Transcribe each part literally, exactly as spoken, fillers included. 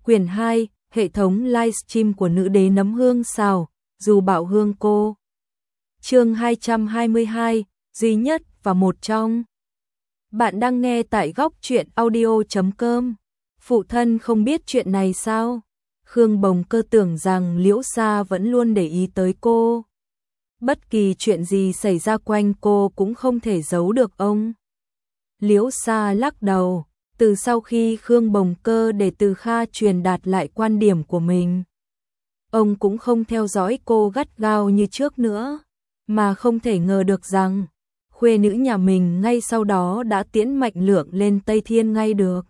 Quyển hai, hệ thống livestream của nữ đế nấm hương xào, dù bạo hương cô. Chương hai trăm hai mươi hai, duy nhất và một trong. Bạn đang nghe tại góc truyện audio chấm com. Phụ thân không biết chuyện này sao? Khương Bồng Cơ tưởng rằng Liễu Sa vẫn luôn để ý tới cô. Bất kỳ chuyện gì xảy ra quanh cô cũng không thể giấu được ông. Liễu Sa lắc đầu. Từ sau khi Khương Bồng Cơ để Từ Kha truyền đạt lại quan điểm của mình, ông cũng không theo dõi cô gắt gao như trước nữa, mà không thể ngờ được rằng khuê nữ nhà mình ngay sau đó đã tiễn Mạnh Lượng lên Tây Thiên ngay được.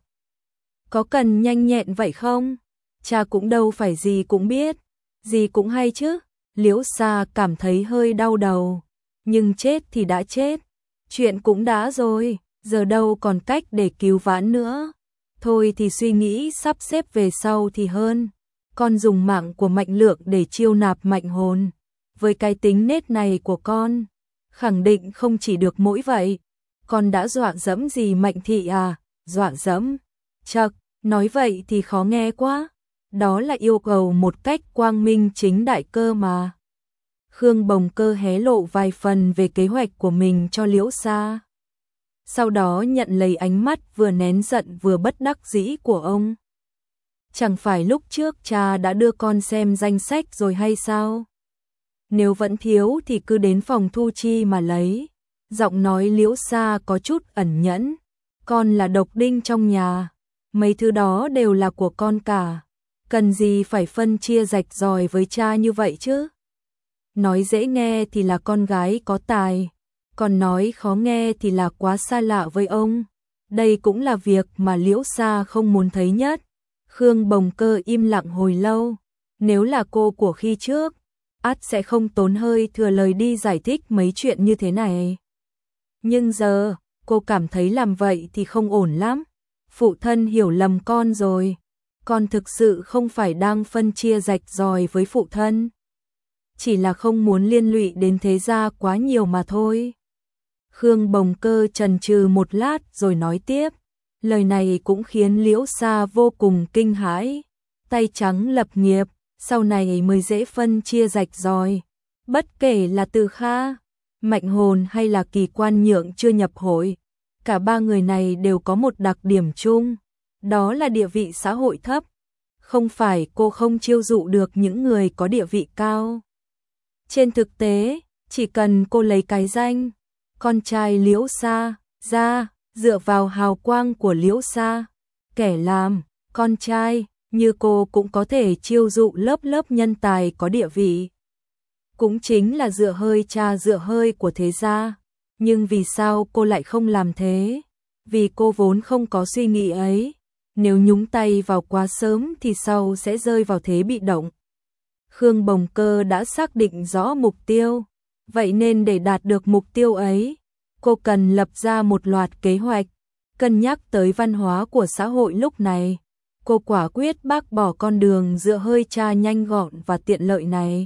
Có cần nhanh nhẹn vậy không? Cha cũng đâu phải gì cũng biết, gì cũng hay chứ. Liễu Sa cảm thấy hơi đau đầu, nhưng chết thì đã chết, chuyện cũng đã rồi. Giờ đâu còn cách để cứu vãn nữa. Thôi thì suy nghĩ sắp xếp về sau thì hơn. Con dùng mạng của Mạnh Lượng để chiêu nạp mạnh hồn. Với cái tính nết này của con, khẳng định không chỉ được mỗi vậy. Con đã dọa dẫm gì Mạnh Thị à? Dọa dẫm? Chậc, nói vậy thì khó nghe quá. Đó là yêu cầu một cách quang minh chính đại cơ mà. Khương Bồng Cơ hé lộ vài phần về kế hoạch của mình cho Liễu Sa. Sau đó nhận lấy ánh mắt vừa nén giận vừa bất đắc dĩ của ông. Chẳng phải lúc trước cha đã đưa con xem danh sách rồi hay sao? Nếu vẫn thiếu thì cứ đến phòng thu chi mà lấy. Giọng nói Liễu Sa có chút ẩn nhẫn. Con là độc đinh trong nhà, mấy thứ đó đều là của con cả. Cần gì phải phân chia rạch ròi với cha như vậy chứ? Nói dễ nghe thì là con gái có tài, còn nói khó nghe thì là quá xa lạ với ông. Đây cũng là việc mà Liễu Sa không muốn thấy nhất. Khương Bồng Cơ im lặng hồi lâu. Nếu là cô của khi trước, ắt sẽ không tốn hơi thừa lời đi giải thích mấy chuyện như thế này. Nhưng giờ, cô cảm thấy làm vậy thì không ổn lắm. Phụ thân hiểu lầm con rồi. Con thực sự không phải đang phân chia rạch ròi với phụ thân. Chỉ là không muốn liên lụy đến thế gia quá nhiều mà thôi. Khương Bồng Cơ chần chừ một lát rồi nói tiếp. Lời này cũng khiến Liễu Sa vô cùng kinh hãi. Tay trắng lập nghiệp, sau này mới dễ phân chia rạch ròi. Bất kể là Từ Kha, Mạnh Hồn hay là Kỳ Quan Nhượng chưa nhập hội, cả ba người này đều có một đặc điểm chung. Đó là địa vị xã hội thấp. Không phải cô không chiêu dụ được những người có địa vị cao. Trên thực tế, chỉ cần cô lấy cái danh con trai Liễu Sa ra, dựa vào hào quang của Liễu Sa, kẻ làm con trai như cô cũng có thể chiêu dụ lớp lớp nhân tài có địa vị. Cũng chính là dựa hơi cha dựa hơi của thế gia. Nhưng vì sao cô lại không làm thế? Vì cô vốn không có suy nghĩ ấy. Nếu nhúng tay vào quá sớm thì sau sẽ rơi vào thế bị động. Khương Bồng Cơ đã xác định rõ mục tiêu. Vậy nên để đạt được mục tiêu ấy, cô cần lập ra một loạt kế hoạch. Cân nhắc tới văn hóa của xã hội lúc này, cô quả quyết bác bỏ con đường dựa hơi cha nhanh gọn và tiện lợi này.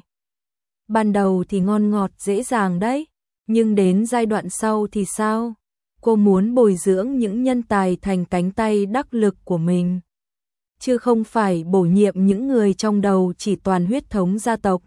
Ban đầu thì ngon ngọt dễ dàng đấy, nhưng đến giai đoạn sau thì sao? Cô muốn bồi dưỡng những nhân tài thành cánh tay đắc lực của mình, chứ không phải bổ nhiệm những người trong đầu chỉ toàn huyết thống gia tộc.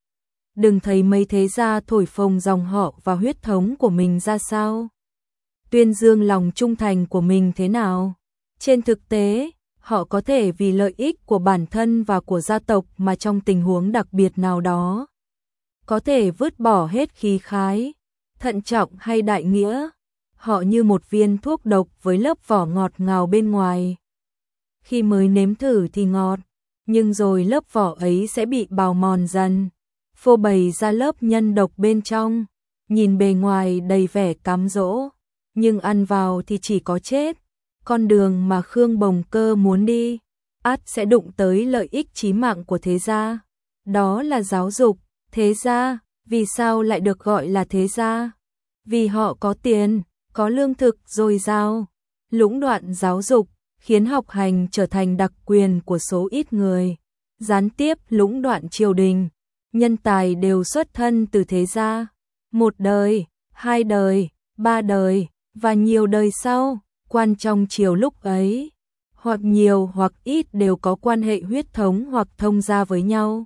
Đừng thấy mấy thế gia thổi phồng dòng họ và huyết thống của mình ra sao, tuyên dương lòng trung thành của mình thế nào. Trên thực tế, họ có thể vì lợi ích của bản thân và của gia tộc mà trong tình huống đặc biệt nào đó, có thể vứt bỏ hết khí khái, thận trọng hay đại nghĩa. Họ như một viên thuốc độc với lớp vỏ ngọt ngào bên ngoài. Khi mới nếm thử thì ngọt, nhưng rồi lớp vỏ ấy sẽ bị bào mòn dần, phô bày ra lớp nhân độc bên trong. Nhìn bề ngoài đầy vẻ cám dỗ, nhưng ăn vào thì chỉ có chết. Con đường mà Khương Bồng Cơ muốn đi, ắt sẽ đụng tới lợi ích chí mạng của thế gia. Đó là giáo dục. Thế gia, vì sao lại được gọi là thế gia? Vì họ có tiền, có lương thực dồi dào. Lũng đoạn giáo dục, khiến học hành trở thành đặc quyền của số ít người. Gián tiếp lũng đoạn triều đình, nhân tài đều xuất thân từ thế gia. Một đời, hai đời, ba đời, và nhiều đời sau, quan trong triều lúc ấy, hoặc nhiều hoặc ít đều có quan hệ huyết thống hoặc thông gia với nhau.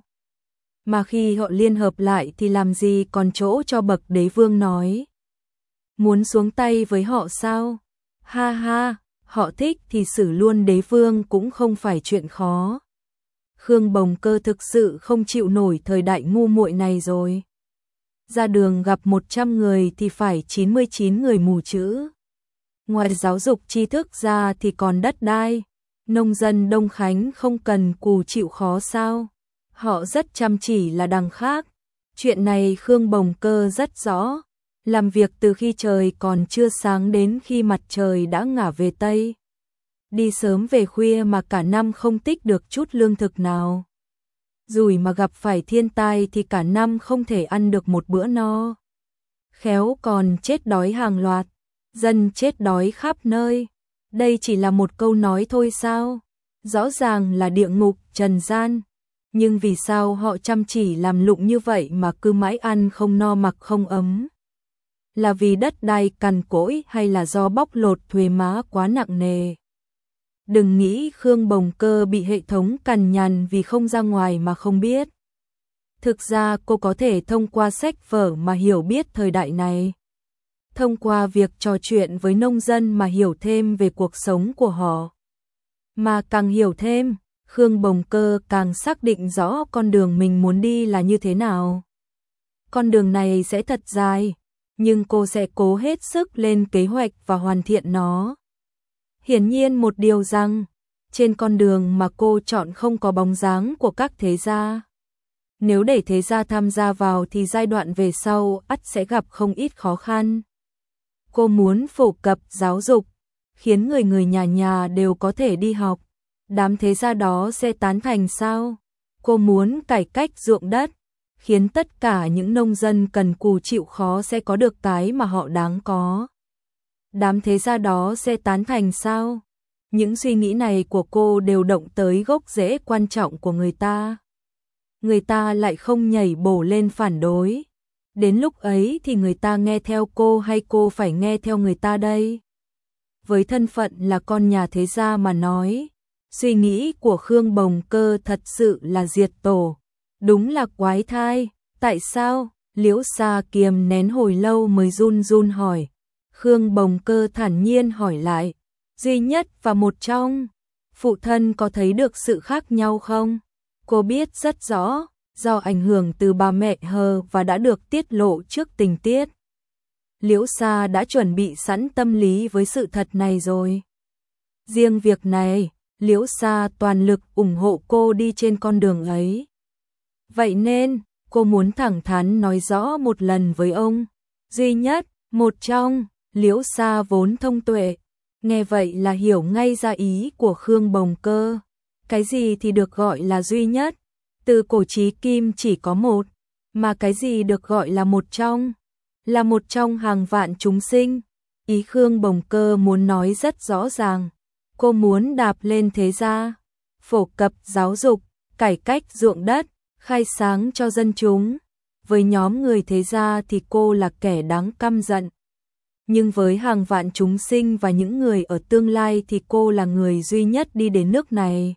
Mà khi họ liên hợp lại thì làm gì còn chỗ cho bậc đế vương nói. Muốn xuống tay với họ sao? Ha ha, họ thích thì xử luôn đế vương cũng không phải chuyện khó. Khương Bồng Cơ thực sự không chịu nổi thời đại ngu muội này rồi. Ra đường gặp một trăm người thì phải chín mươi chín người mù chữ. Ngoài giáo dục tri thức ra thì còn đất đai. Nông dân Đông Khánh không cần cù chịu khó sao? Họ rất chăm chỉ là đằng khác. Chuyện này Khương Bồng Cơ rất rõ. Làm việc từ khi trời còn chưa sáng đến khi mặt trời đã ngả về Tây. Đi sớm về khuya mà cả năm không tích được chút lương thực nào. Rủi mà gặp phải thiên tai thì cả năm không thể ăn được một bữa no. Khéo còn chết đói hàng loạt, dân chết đói khắp nơi. Đây chỉ là một câu nói thôi sao? Rõ ràng là địa ngục trần gian. Nhưng vì sao họ chăm chỉ làm lụng như vậy mà cứ mãi ăn không no mặc không ấm? Là vì đất đai cằn cỗi hay là do bóc lột thuế má quá nặng nề? Đừng nghĩ Khương Bồng Cơ bị hệ thống cằn nhằn vì không ra ngoài mà không biết. Thực ra cô có thể thông qua sách vở mà hiểu biết thời đại này. Thông qua việc trò chuyện với nông dân mà hiểu thêm về cuộc sống của họ. Mà càng hiểu thêm, Khương Bồng Cơ càng xác định rõ con đường mình muốn đi là như thế nào. Con đường này sẽ thật dài, nhưng cô sẽ cố hết sức lên kế hoạch và hoàn thiện nó. Hiển nhiên một điều rằng, trên con đường mà cô chọn không có bóng dáng của các thế gia. Nếu để thế gia tham gia vào thì giai đoạn về sau ắt sẽ gặp không ít khó khăn. Cô muốn phổ cập giáo dục, khiến người người nhà nhà đều có thể đi học. Đám thế gia đó sẽ tán thành sao? Cô muốn cải cách ruộng đất, khiến tất cả những nông dân cần cù chịu khó sẽ có được cái mà họ đáng có. Đám thế gia đó sẽ tán thành sao? Những suy nghĩ này của cô đều động tới gốc rễ quan trọng của người ta. Người ta lại không nhảy bổ lên phản đối. Đến lúc ấy thì người ta nghe theo cô hay cô phải nghe theo người ta đây? Với thân phận là con nhà thế gia mà nói, suy nghĩ của Khương Bồng Cơ thật sự là diệt tổ. Đúng là quái thai. Tại sao? Liễu Sa kiềm nén hồi lâu mới run run hỏi. Khương Bồng Cơ thản nhiên hỏi lại. Duy Nhất và một trong, phụ thân có thấy được sự khác nhau không? Cô biết rất rõ, do ảnh hưởng từ bà mẹ Hờ và đã được tiết lộ trước tình tiết. Liễu Sa đã chuẩn bị sẵn tâm lý với sự thật này rồi. Riêng việc này, Liễu Sa toàn lực ủng hộ cô đi trên con đường ấy. Vậy nên, cô muốn thẳng thắn nói rõ một lần với ông. Duy Nhất, một trong, Liễu Sa vốn thông tuệ. Nghe vậy là hiểu ngay ra ý của Khương Bồng Cơ. Cái gì thì được gọi là duy nhất? Từ cổ chí kim chỉ có một. Mà cái gì được gọi là một trong? Là một trong hàng vạn chúng sinh. Ý Khương Bồng Cơ muốn nói rất rõ ràng. Cô muốn đạp lên thế gia, phổ cập giáo dục, cải cách ruộng đất, khai sáng cho dân chúng. Với nhóm người thế gia thì cô là kẻ đáng căm giận. Nhưng với hàng vạn chúng sinh và những người ở tương lai thì cô là người duy nhất đi đến nước này.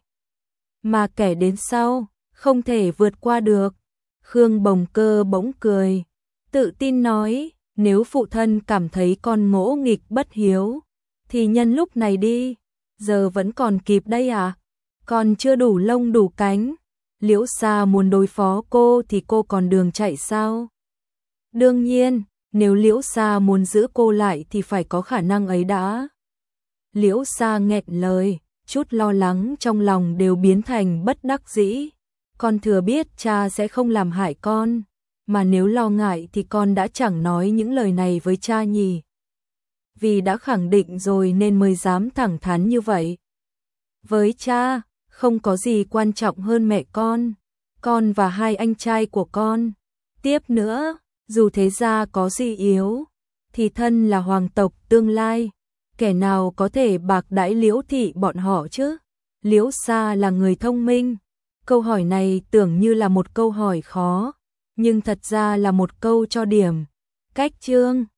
Mà kẻ đến sau, không thể vượt qua được. Khương Bồng Cơ bỗng cười, tự tin nói, nếu phụ thân cảm thấy con ngỗ nghịch bất hiếu, thì nhân lúc này đi, giờ vẫn còn kịp đây à? Còn chưa đủ lông đủ cánh. Liễu Sa muốn đối phó cô thì cô còn đường chạy sao? Đương nhiên, nếu Liễu Sa muốn giữ cô lại thì phải có khả năng ấy đã. Liễu Sa nghẹn lời, chút lo lắng trong lòng đều biến thành bất đắc dĩ. Con thừa biết cha sẽ không làm hại con, mà nếu lo ngại thì con đã chẳng nói những lời này với cha nhỉ. Vì đã khẳng định rồi nên mới dám thẳng thắn như vậy. Với cha, không có gì quan trọng hơn mẹ con, con và hai anh trai của con. Tiếp nữa, dù thế gia có gì yếu, thì thân là hoàng tộc tương lai, kẻ nào có thể bạc đãi Liễu thị bọn họ chứ? Liễu Sa là người thông minh. Câu hỏi này tưởng như là một câu hỏi khó, nhưng thật ra là một câu cho điểm. Cách chương